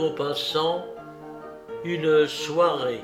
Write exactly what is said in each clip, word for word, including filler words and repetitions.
Maupassant, une soirée.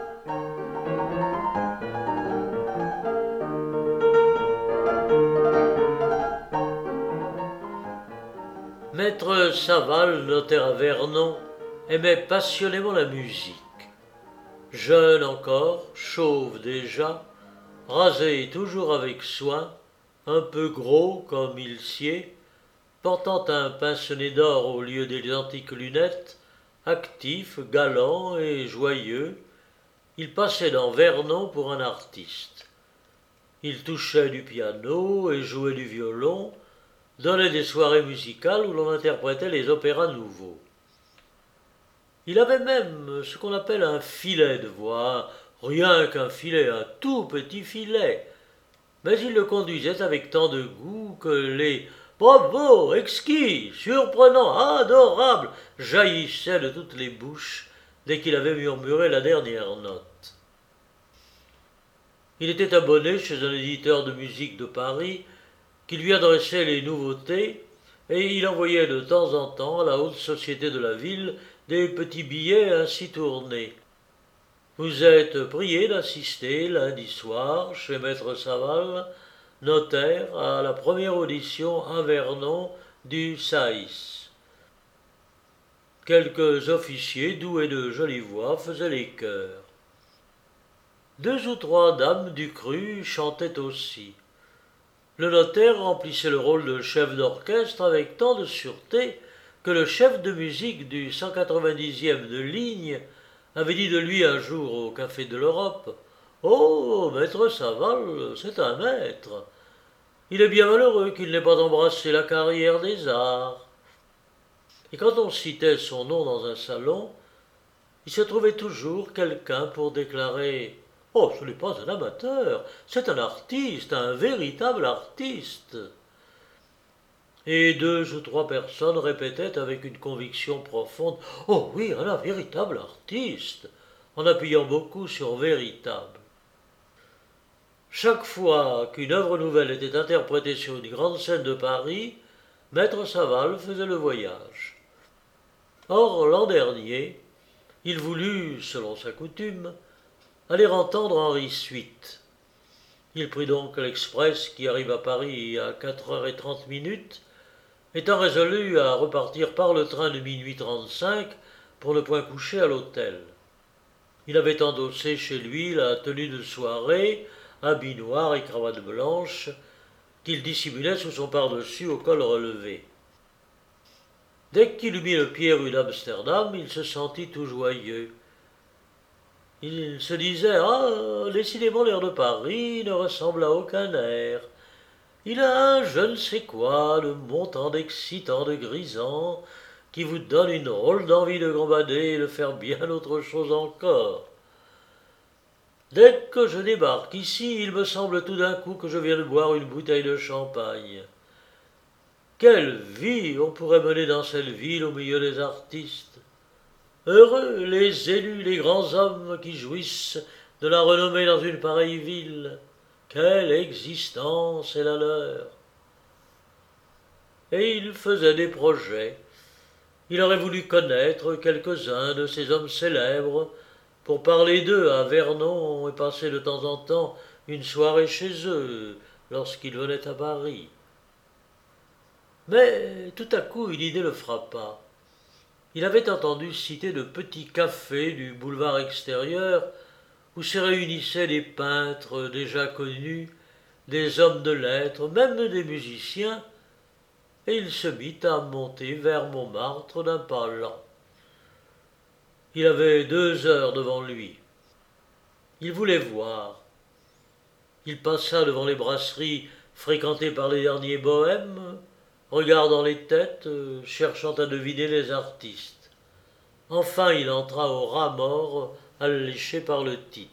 Maître Saval, notaire à Vernon, aimait passionnément la musique. Jeune encore, chauve déjà, rasé toujours avec soin, un peu gros comme il sied, portant un pince-nez d'or au lieu des antiques lunettes, actif, galant et joyeux, il passait dans Vernon pour un artiste. Il touchait du piano et jouait du violon, donnait des soirées musicales où l'on interprétait les opéras nouveaux. Il avait même ce qu'on appelle un filet de voix, rien qu'un filet, un tout petit filet, mais il le conduisait avec tant de goût que les bravo, exquis, surprenant, adorable jaillissaient de toutes les bouches dès qu'il avait murmuré la dernière note. Il était abonné chez un éditeur de musique de Paris qui lui adressait les nouveautés, et il envoyait de temps en temps à la haute société de la ville des petits billets ainsi tournés. Vous êtes prié d'assister lundi soir chez Maître Saval, notaire, à la première audition à Vernon du Saïs. Quelques officiers doux et de jolie voix faisaient les chœurs. Deux ou trois dames du cru chantaient aussi. Le notaire remplissait le rôle de chef d'orchestre avec tant de sûreté que le chef de musique du cent quatre-vingt-dixième de ligne avait dit de lui un jour au Café de l'Europe « Oh, maître Saval, c'est un maître. Il est bien malheureux qu'il n'ait pas embrassé la carrière des arts. » Et quand on citait son nom dans un salon, il se trouvait toujours quelqu'un pour déclarer « Oh, ce n'est pas un amateur, c'est un artiste, un véritable artiste. » Et deux ou trois personnes répétaient avec une conviction profonde « Oh oui, un véritable artiste », en appuyant beaucoup sur « véritable ». Chaque fois qu'une œuvre nouvelle était interprétée sur une grande scène de Paris, Maître Saval faisait le voyage. Or, l'an dernier, il voulut, selon sa coutume, aller entendre Henri huit. Il prit donc l'express qui arrive à Paris à quatre heures trente minutes, étant résolu à repartir par le train de minuit trente-cinq pour ne point coucher à l'hôtel. Il avait endossé chez lui la tenue de soirée, habit noir et cravate blanche, qu'il dissimulait sous son pardessus au col relevé. Dès qu'il eut mis le pied rue d'Amsterdam, il se sentit tout joyeux. Il se disait « Ah, décidément l'air de Paris ne ressemble à aucun air. Il a un je ne sais quoi de montant, d'excitant, de grisant, qui vous donne une drôle d'envie de gambader et de faire bien autre chose encore. Dès que je débarque ici, il me semble tout d'un coup que je viens de boire une bouteille de champagne. Quelle vie on pourrait mener dans cette ville au milieu des artistes! Heureux les élus, les grands hommes qui jouissent de la renommée dans une pareille ville. Quelle existence est la leur! Et il faisait des projets. Il aurait voulu connaître quelques-uns de ces hommes célèbres pour parler d'eux à Vernon et passer de temps en temps une soirée chez eux lorsqu'ils venaient à Paris. Mais tout à coup une idée le frappa. Il avait entendu citer de petits cafés du boulevard extérieur où se réunissaient des peintres déjà connus, des hommes de lettres, même des musiciens, et il se mit à monter vers Montmartre d'un pas lent. Il avait deux heures devant lui. Il voulait voir. Il passa devant les brasseries fréquentées par les derniers bohèmes, regardant les têtes, cherchant à deviner les artistes. Enfin, il entra au rat mort, alléché par le titre.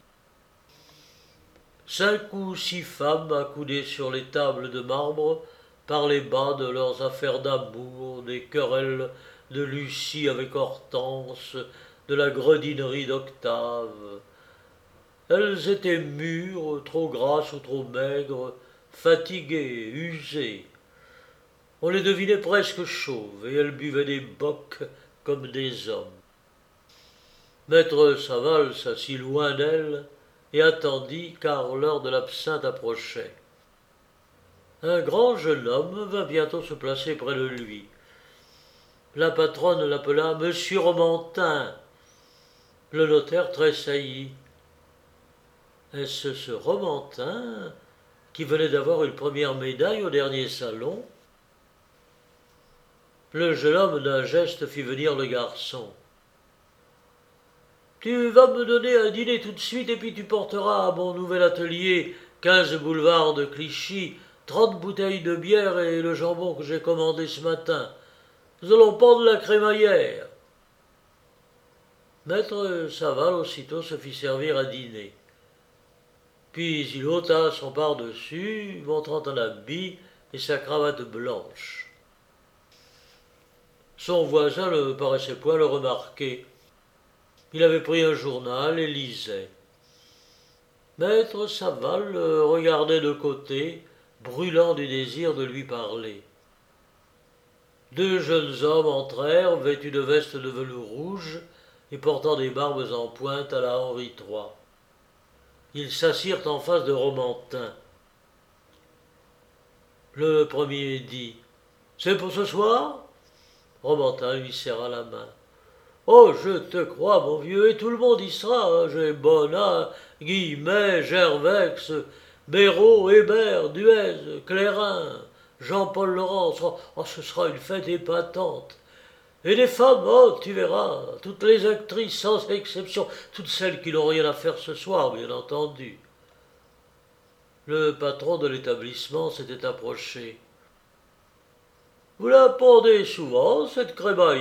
Cinq ou six femmes accoudées sur les tables de marbre parlaient bas de leurs affaires d'amour, des querelles de Lucie avec Hortense, de la gredinerie d'Octave. Elles étaient mûres, trop grasses ou trop maigres, fatiguées, usées. On les devinait presque chauves, et elles buvaient des bocs comme des hommes. Maître Saval s'assit loin d'elle et attendit, car l'heure de l'absinthe approchait. Un grand jeune homme vint bientôt se placer près de lui. La patronne l'appela « Monsieur Romantin ». Le notaire tressaillit. Est-ce ce Romantin qui venait d'avoir une première médaille au dernier salon? Le jeune homme d'un geste fit venir le garçon. « Tu vas me donner un dîner tout de suite et puis tu porteras à mon nouvel atelier, quinze boulevard de Clichy, trente bouteilles de bière et le jambon que j'ai commandé ce matin. Nous allons prendre la crémaillère. » Maître Saval aussitôt se fit servir à dîner. Puis il ôta son pardessus, montrant un habit et sa cravate blanche. Son voisin ne paraissait point le remarquer. Il avait pris un journal et lisait. Maître Saval le regardait de côté, brûlant du désir de lui parler. Deux jeunes hommes entrèrent, vêtus de vestes de velours rouge et portant des barbes en pointe à la Henri trois. Ils s'assirent en face de Romantin. Le premier dit « C'est pour ce soir ?» Romantin lui serra la main. « Oh, je te crois, mon vieux, et tout le monde y sera. J'ai Bonnat, Guillemet, Gervex, Béraud, Hébert, Duez, Clérin, Jean-Paul Laurence. Oh, oh, ce sera une fête épatante. Et des femmes, oh, tu verras, toutes les actrices sans exception, toutes celles qui n'ont rien à faire ce soir, bien entendu. » Le patron de l'établissement s'était approché. « Vous la pendez souvent, cette crémaillère ?»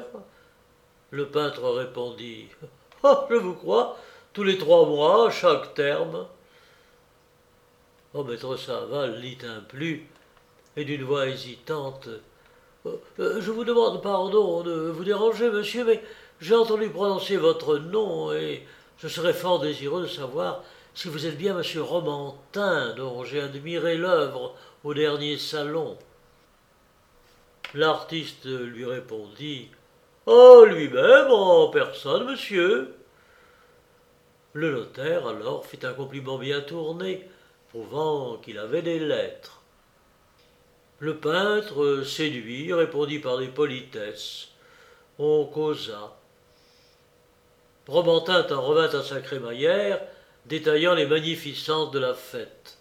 Le peintre répondit. « Oh, je vous crois, tous les trois mois, à chaque terme. » Oh, maître Saval lit un plus, et d'une voix hésitante. Euh, je vous demande pardon de vous déranger, monsieur, mais j'ai entendu prononcer votre nom et je serais fort désireux de savoir si vous êtes bien monsieur Romantin, dont j'ai admiré l'œuvre au dernier salon. » L'artiste lui répondit « Oh, lui-même, en personne, monsieur. » Le notaire alors fit un compliment bien tourné, prouvant qu'il avait des lettres. Le peintre, séduit, répondit par des politesses. On causa. Romantin en revint à sa crémaillère, détaillant les magnificences de la fête.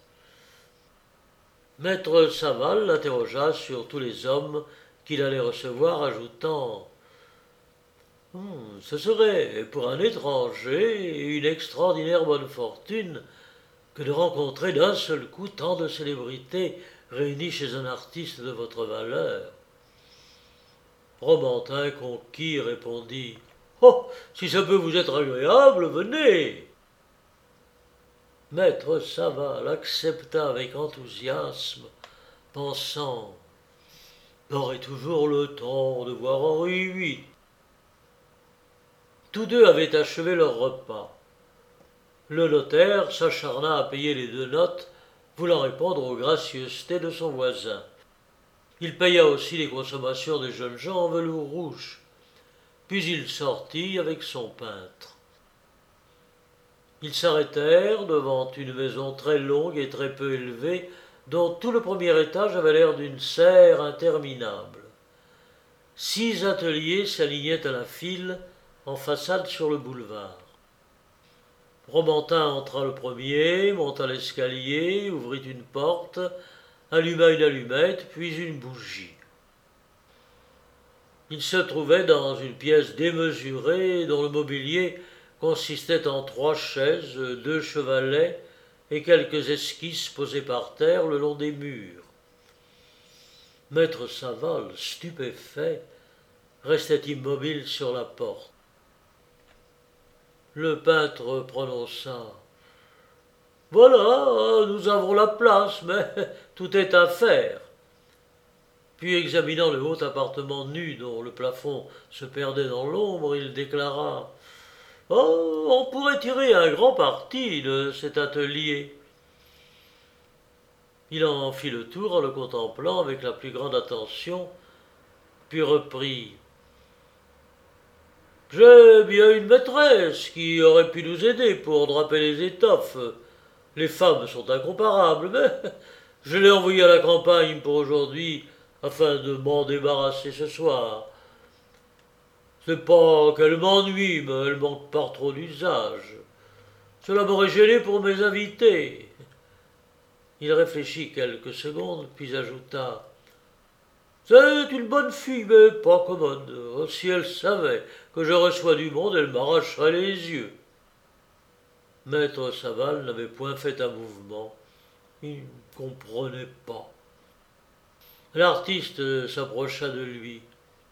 Maître Saval l'interrogea sur tous les hommes qu'il allait recevoir, ajoutant Hum, « Ce serait, pour un étranger, une extraordinaire bonne fortune que de rencontrer d'un seul coup tant de célébrités réunies chez un artiste de votre valeur. » Romantin conquis répondit « Oh, si ça peut vous être agréable, venez !» Maître Saval accepta avec enthousiasme, pensant « J'aurai toujours le temps de voir Henri huit. » Tous deux avaient achevé leur repas. Le notaire s'acharna à payer les deux notes, voulant répondre aux gracieusetés de son voisin. Il paya aussi les consommations des jeunes gens en velours rouge. Puis il sortit avec son peintre. Ils s'arrêtèrent devant une maison très longue et très peu élevée, dont tout le premier étage avait l'air d'une serre interminable. Six ateliers s'alignaient à la file, en façade sur le boulevard. Romantin entra le premier, monta l'escalier, ouvrit une porte, alluma une allumette, puis une bougie. Il se trouvait dans une pièce démesurée dont le mobilier consistait en trois chaises, deux chevalets et quelques esquisses posées par terre le long des murs. Maître Saval, stupéfait, restait immobile sur la porte. Le peintre prononça « Voilà, nous avons la place, mais tout est à faire. » Puis, examinant le haut appartement nu dont le plafond se perdait dans l'ombre, il déclara « Oh, on pourrait tirer un grand parti de cet atelier. » Il en fit le tour en le contemplant avec la plus grande attention, puis reprit J'ai bien une maîtresse qui aurait pu nous aider pour draper les étoffes. Les femmes sont incomparables, mais je l'ai envoyée à la campagne pour aujourd'hui afin de m'en débarrasser ce soir. C'est pas qu'elle m'ennuie, mais elle manque par trop d'usage. Cela m'aurait gêné pour mes invités. Il réfléchit quelques secondes, puis ajouta: C'est une bonne fille, mais pas commode. Si elle savait que je reçois du monde, elle m'arracherait les yeux. Maître Saval n'avait point fait un mouvement. Il ne comprenait pas. L'artiste s'approcha de lui.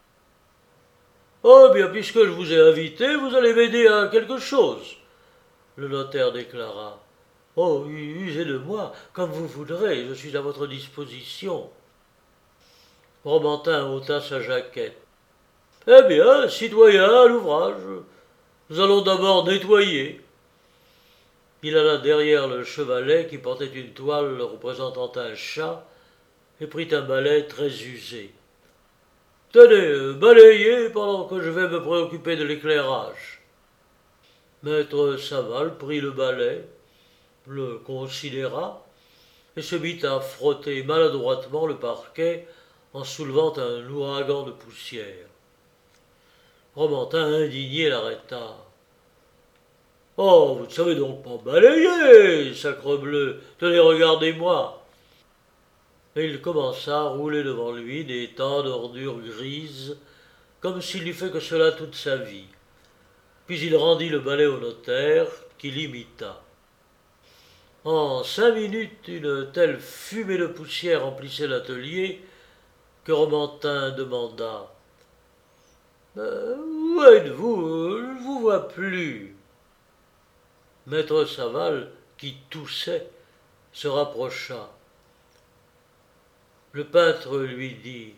Oh bien, puisque je vous ai invité, vous allez m'aider à quelque chose. Le notaire déclara. Oh, usez de moi, comme vous voudrez, je suis à votre disposition. Romantin ôta sa jaquette. Eh bien, citoyen, à l'ouvrage. Nous allons d'abord nettoyer. Il alla derrière le chevalet qui portait une toile représentant un chat et prit un balai très usé. Tenez, balayez pendant que je vais me préoccuper de l'éclairage. Maître Saval prit le balai, le considéra et se mit à frotter maladroitement le parquet en soulevant un ouragan de poussière. Romantin, indigné, l'arrêta. Oh, vous ne savez donc pas balayer, sacrebleu. Tenez, regardez-moi. Et il commença à rouler devant lui des tas d'ordures grises, comme s'il eût fait que cela toute sa vie. Puis il rendit le balai au notaire, qui l'imita. En cinq minutes, une telle fumée de poussière emplissait l'atelier que Romantin demanda. Euh, « Où êtes-vous? Je ne vous vois plus. » Maître Saval, qui toussait, se rapprocha. Le peintre lui dit.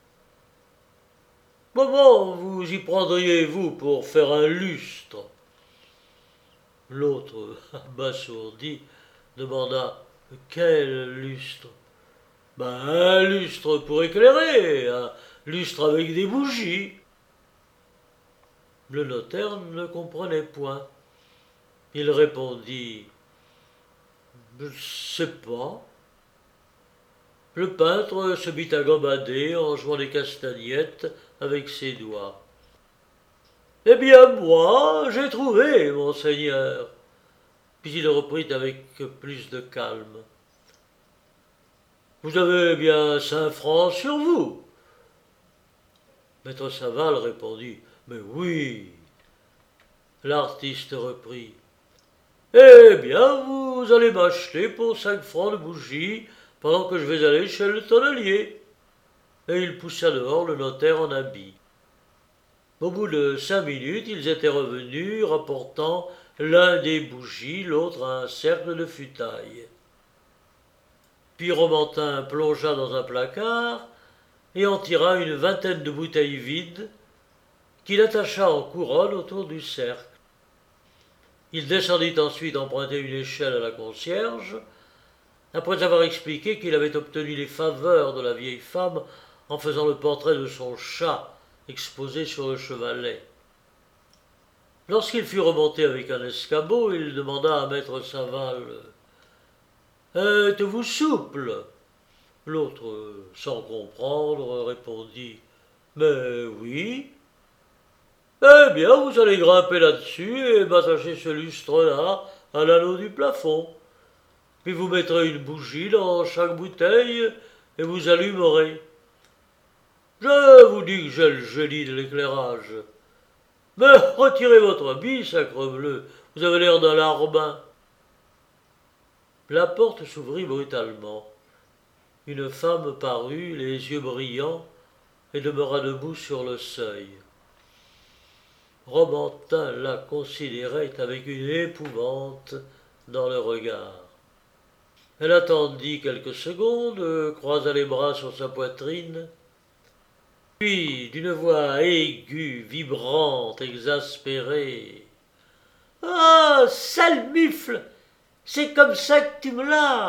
« Comment vous y prendriez-vous pour faire un lustre ?» L'autre, abasourdi, demanda. « Quel lustre ?»« Ben, un lustre pour éclairer, un lustre avec des bougies. » Le notaire ne comprenait point. Il répondit. « Je ne sais pas. » Le peintre se mit à gambader en jouant des castagnettes avec ses doigts. « Eh bien, moi, j'ai trouvé, monseigneur. » Puis il reprit avec plus de calme. « Vous avez bien cinq francs sur vous. » Maître Saval répondit. « Mais oui. » L'artiste reprit. « Eh bien, vous allez m'acheter pour cinq francs de bougies pendant que je vais aller chez le tonnelier. » Et il poussa dehors le notaire en habit. Au bout de cinq minutes, ils étaient revenus, rapportant l'un des bougies, l'autre un cercle de futailles. Puis Romantin plongea dans un placard et en tira une vingtaine de bouteilles vides qu'il attacha en couronne autour du cercle. Il descendit ensuite emprunter une échelle à la concierge, après avoir expliqué qu'il avait obtenu les faveurs de la vieille femme en faisant le portrait de son chat exposé sur le chevalet. Lorsqu'il fut remonté avec un escabeau, il demanda à maître Saval « Êtes-vous souple ?» L'autre, sans comprendre, répondit « Mais oui. » « Eh bien, vous allez grimper là-dessus et m'attacher ce lustre-là à l'anneau du plafond. Puis vous mettrez une bougie dans chaque bouteille et vous allumerez. Je vous dis que j'ai le génie de l'éclairage. Mais retirez votre habit, sacrebleu, vous avez l'air d'un larbin. » La porte s'ouvrit brutalement. Une femme parut, les yeux brillants, et demeura debout sur le seuil. Romantin la considérait avec une épouvante dans le regard. Elle attendit quelques secondes, croisa les bras sur sa poitrine, puis, d'une voix aiguë, vibrante, exaspérée, « Ah, sale mufle, c'est comme ça que tu me lâches !»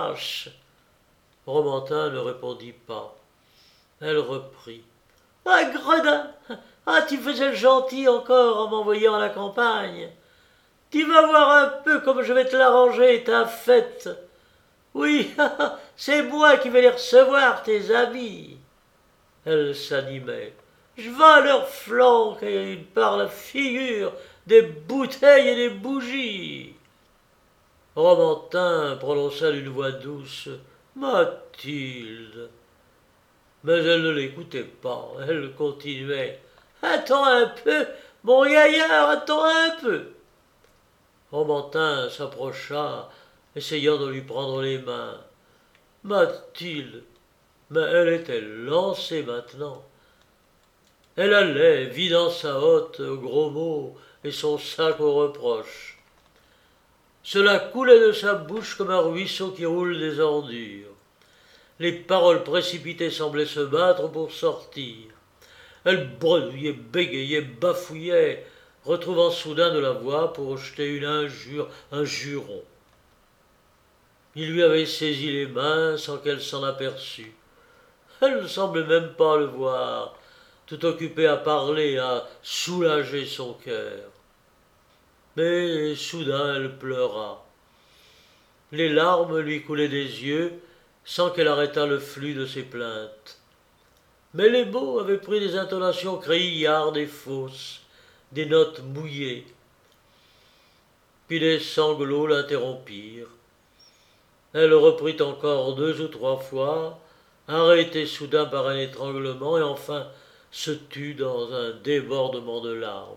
Romantin ne répondit pas. Elle reprit. « Ah, gredin, Ah, tu faisais le gentil encore en m'envoyant à la campagne. Tu vas voir un peu comme je vais te l'arranger, ta fête. Oui, c'est moi qui vais les recevoir, tes amis. Elle s'animait. Je vais à leur flanc et par la figure des bouteilles et des bougies. Romantin prononça d'une voix douce Mathilde. Mais elle ne l'écoutait pas, elle continuait. Attends un peu, mon gaillard, attends un peu. Romantin s'approcha, essayant de lui prendre les mains. Mathilde, mais elle était lancée maintenant. Elle allait, vidant sa hotte aux gros mots et son sac aux reproches. Cela coulait de sa bouche comme un ruisseau qui roule des ordures. Les paroles précipitées semblaient se battre pour sortir. Elle bredouillait, bégayait, bafouillait, retrouvant soudain de la voix pour jeter une injure, un juron. Il lui avait saisi les mains sans qu'elle s'en aperçût. Elle ne semblait même pas le voir, tout occupée à parler, à soulager son cœur. Mais soudain elle pleura. Les larmes lui coulaient des yeux sans qu'elle arrêtât le flux de ses plaintes. Mais les mots avaient pris des intonations criardes et fausses, des notes mouillées. Puis des sanglots l'interrompirent. Elle reprit encore deux ou trois fois, arrêtée soudain par un étranglement, et enfin se tut dans un débordement de larmes.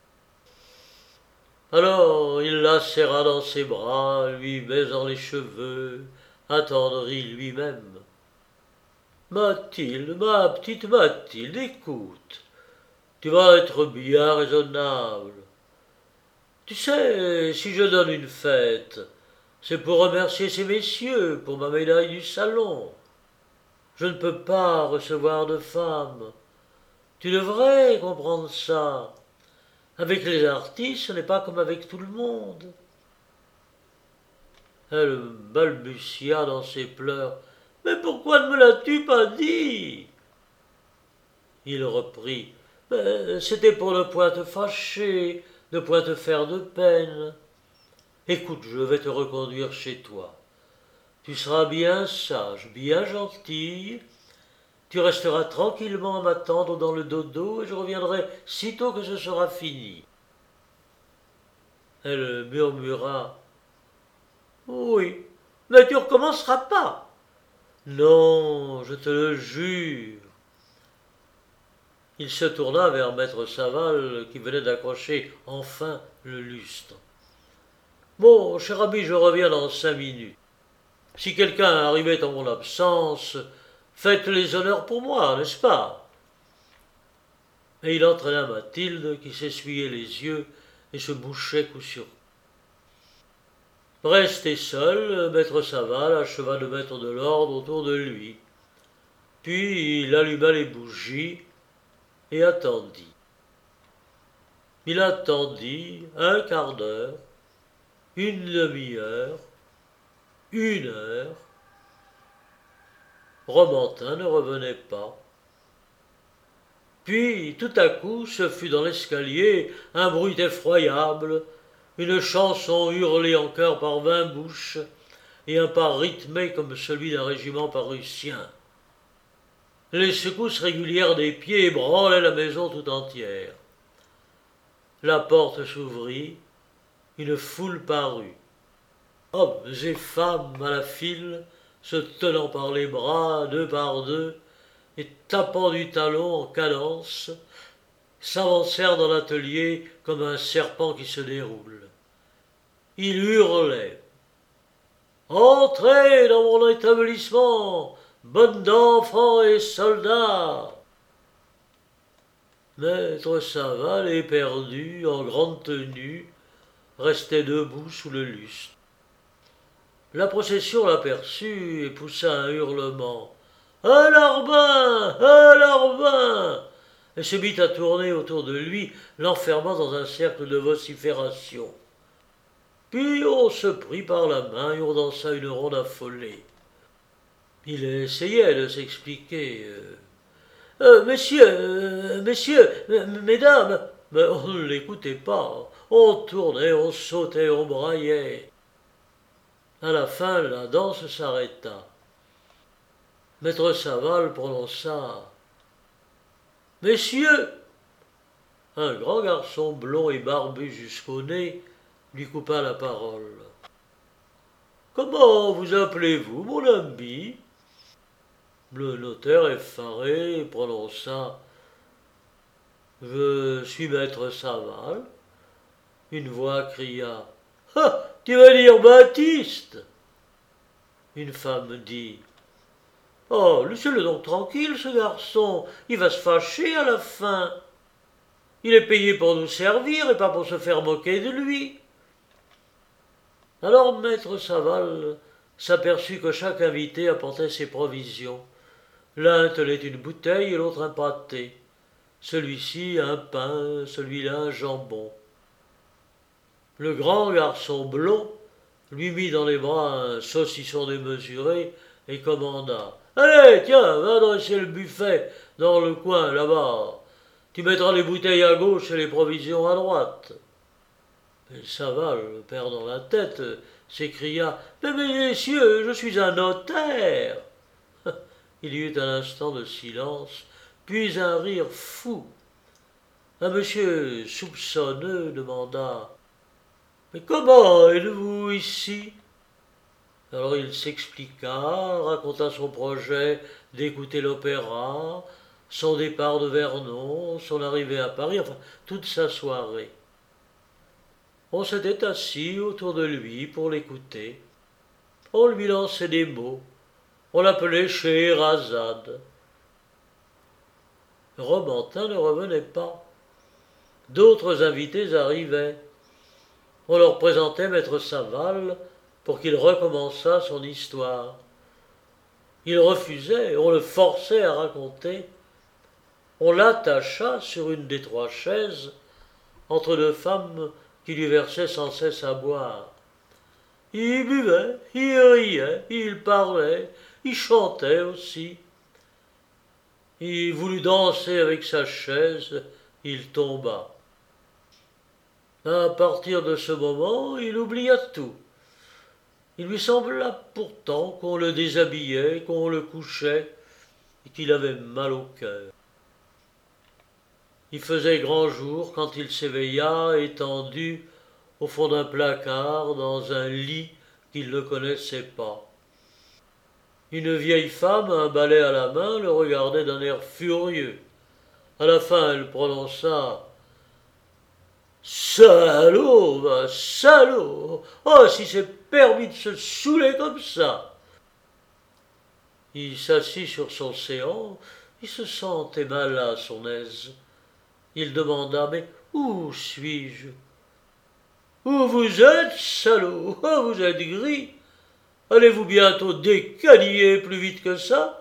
Alors il la serra dans ses bras, lui baisant les cheveux, attendri lui-même. Mathilde, ma petite Mathilde, écoute, tu vas être bien raisonnable. Tu sais, si je donne une fête, c'est pour remercier ces messieurs pour ma médaille du salon. Je ne peux pas recevoir de femmes. Tu devrais comprendre ça. Avec les artistes, ce n'est pas comme avec tout le monde. Elle balbutia dans ses pleurs. Mais pourquoi ne me l'as-tu pas dit? Il reprit. Mais c'était pour ne point te fâcher, ne point te faire de peine. Écoute, je vais te reconduire chez toi. Tu seras bien sage, bien gentille. Tu resteras tranquillement à m'attendre dans le dodo et je reviendrai sitôt que ce sera fini. Elle murmura. Oui, mais tu recommenceras pas. Non, je te le jure. Il se tourna vers maître Saval qui venait d'accrocher enfin le lustre. Bon, cher ami, je reviens dans cinq minutes. Si quelqu'un arrivait en mon absence, faites les honneurs pour moi, n'est-ce pas? Et il entraîna Mathilde qui s'essuyait les yeux et se bouchait coup sur coup. Resté seul, maître Saval acheva de mettre de l'ordre autour de lui. Puis il alluma les bougies et attendit. Il attendit un quart d'heure, une demi-heure, une heure. Romantin ne revenait pas. Puis, tout à coup, ce fut dans l'escalier un bruit effroyable, une chanson hurlée en chœur par vingt bouches, et un pas rythmé comme celui d'un régiment parussien. Les secousses régulières des pieds ébranlaient la maison tout entière. La porte s'ouvrit, une foule parut. Hommes et femmes à la file, se tenant par les bras, deux par deux, et tapant du talon en cadence, s'avancèrent dans l'atelier comme un serpent qui se déroule. Ils hurlaient. « Entrez dans mon établissement, bonnes d'enfants et soldats !» Maître Saval, éperdu, en grande tenue, restait debout sous le lustre. La procession l'aperçut et poussa un hurlement. « Un larbin! Un larbin !» et se mit à tourner autour de lui, l'enfermant dans un cercle de vocifération. Puis on se prit par la main et on dansa une ronde affolée. Il essayait de s'expliquer. Euh, messieurs, euh, messieurs, m- mesdames, mais on ne l'écoutait pas. On tournait, on sautait, on braillait. À la fin, la danse s'arrêta. Maître Saval prononça: Messieurs! Un grand garçon blond et barbu jusqu'au nez lui coupa la parole. Comment vous appelez-vous, mon ami? Le notaire effaré prononça: Je suis maître Saval. Une voix cria: Ah, tu vas dire Baptiste? Une femme dit: Oh, laissez-le donc tranquille, ce garçon. Il va se fâcher à la fin. Il est payé pour nous servir et pas pour se faire moquer de lui. Alors maître Saval s'aperçut que chaque invité apportait ses provisions. L'un tenait une bouteille et l'autre un pâté. Celui-ci un pain, celui-là un jambon. Le grand garçon blond lui mit dans les bras un saucisson démesuré et commanda: Allez, tiens, va dresser le buffet dans le coin là-bas. Tu mettras les bouteilles à gauche et les provisions à droite. Et Saval, perdant la tête, s'écria: Mais messieurs, je suis un notaire. Il y eut un instant de silence, puis un rire fou. Un monsieur soupçonneux demanda: Mais comment êtes-vous ici? Alors il s'expliqua, raconta son projet d'écouter l'opéra, son départ de Vernon, son arrivée à Paris, enfin toute sa soirée. On s'était assis autour de lui pour l'écouter. On lui lançait des mots. On l'appelait Scheherazade. Romantin ne revenait pas. D'autres invités arrivaient. On leur présentait maître Saval pour qu'il recommençât son histoire. Il refusait, on le forçait à raconter. On l'attacha sur une des trois chaises entre deux femmes qui lui versaient sans cesse à boire. Il buvait, il riait, il parlait, il chantait aussi. Il voulut danser avec sa chaise, il tomba. À partir de ce moment, il oublia tout. Il lui sembla pourtant qu'on le déshabillait, qu'on le couchait, et qu'il avait mal au cœur. Il faisait grand jour quand il s'éveilla, étendu au fond d'un placard, dans un lit qu'il ne connaissait pas. Une vieille femme, un balai à la main, le regardait d'un air furieux. À la fin, elle prononça: Salaud, va, salaud! Oh, si c'est permis de se saouler comme ça! Il s'assit sur son séant, il se sentait mal à son aise. Il demanda: Mais où suis-je? Où vous êtes, salaud? Oh, vous êtes gris! Allez-vous bientôt décaniller plus vite que ça?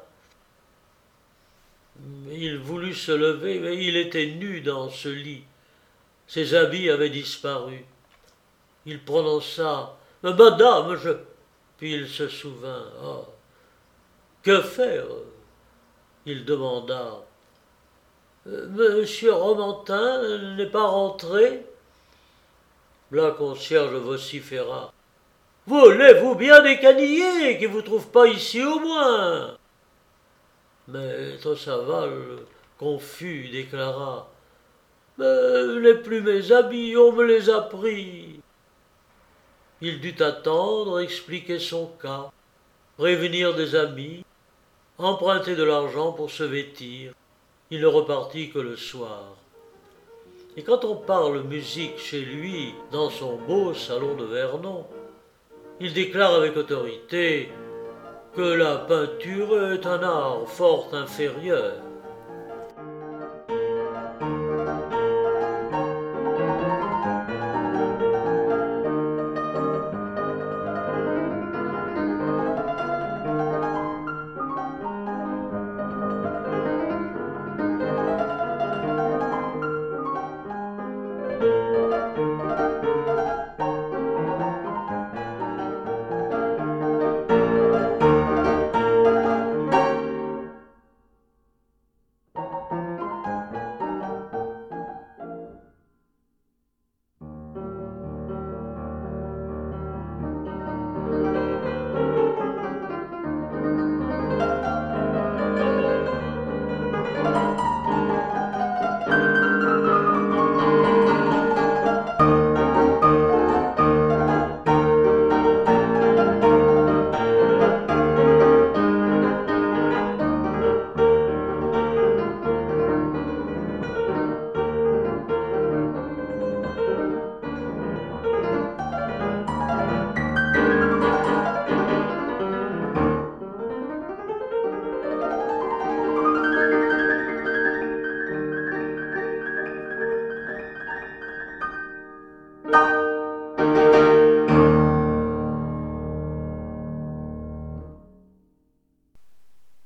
Il voulut se lever, mais il était nu dans ce lit. Ses habits avaient disparu. Il prononça: Madame, je. Puis il se souvint. Oh, que faire? Il demanda: Monsieur Romantin n'est pas rentré? La concierge vociféra: Voulez-vous bien décaniller, qu'il ne vous trouve pas ici au moins? Maître Saval, confus, déclara: Mais les plus mes habits, on me les a pris. Il dut attendre, expliquer son cas, prévenir des amis, emprunter de l'argent pour se vêtir. Il ne repartit que le soir. Et quand on parle musique chez lui, dans son beau salon de Vernon, il déclare avec autorité que la peinture est un art fort inférieur.